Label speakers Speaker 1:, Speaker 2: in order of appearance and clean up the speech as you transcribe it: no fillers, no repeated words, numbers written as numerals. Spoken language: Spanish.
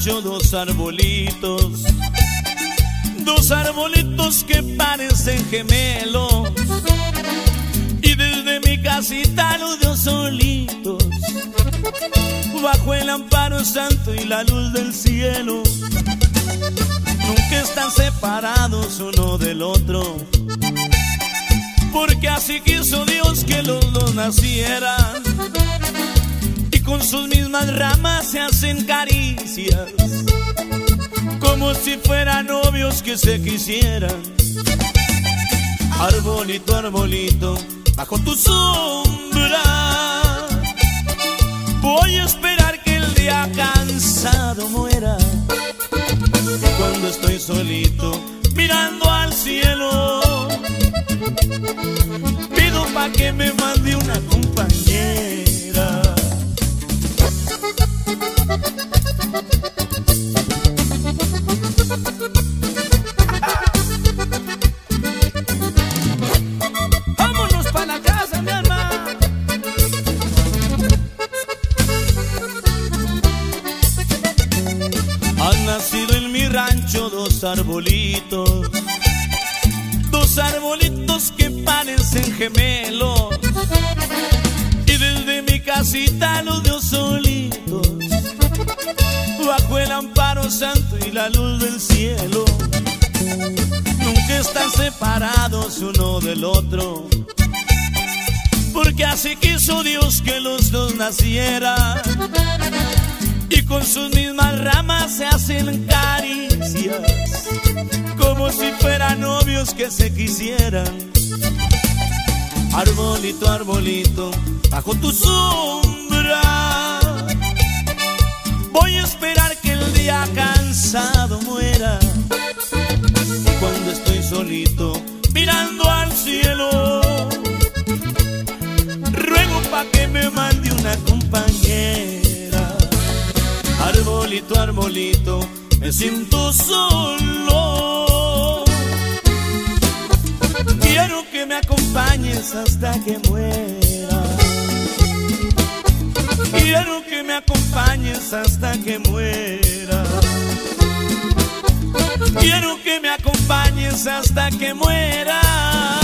Speaker 1: rancho dos arbolitos que parecen gemelos, y desde mi casita los dos solitos, bajo el amparo santo y la luz del cielo. Nunca están separados uno del otro, porque así quiso Dios que los dos nacieran, y con sus mismas ramas se hacen caricias, como si fueran novios que se quisieran. Arbolito, arbolito, bajo tu sombra, voy a esperar que el día cansado muera. Y cuando estoy solito mirando al cielo, pido pa' que me mande una compañera. Vámonos pa' la casa, mi alma. Han nacido en mi rancho dos arbolitos que parecen gemelos, y desde mi casita los dos solitos, bajo el amparo santo y la luz del cielo. Nunca están separados uno del otro, porque así quiso Dios que los dos nacieran, y con sus mismas ramas se hacen caricias, como si fueran novios que se quisieran. Arbolito, arbolito, bajo tu sombra, voy a esperar que el día cansado muera. Y cuando estoy solito mirando al cielo, ruego pa' que me mande una compañera. Arbolito, arbolito, me siento solo, quiero que me acompañes hasta que muera. Quiero que me acompañes hasta que muera. Quiero que me acompañes hasta que muera.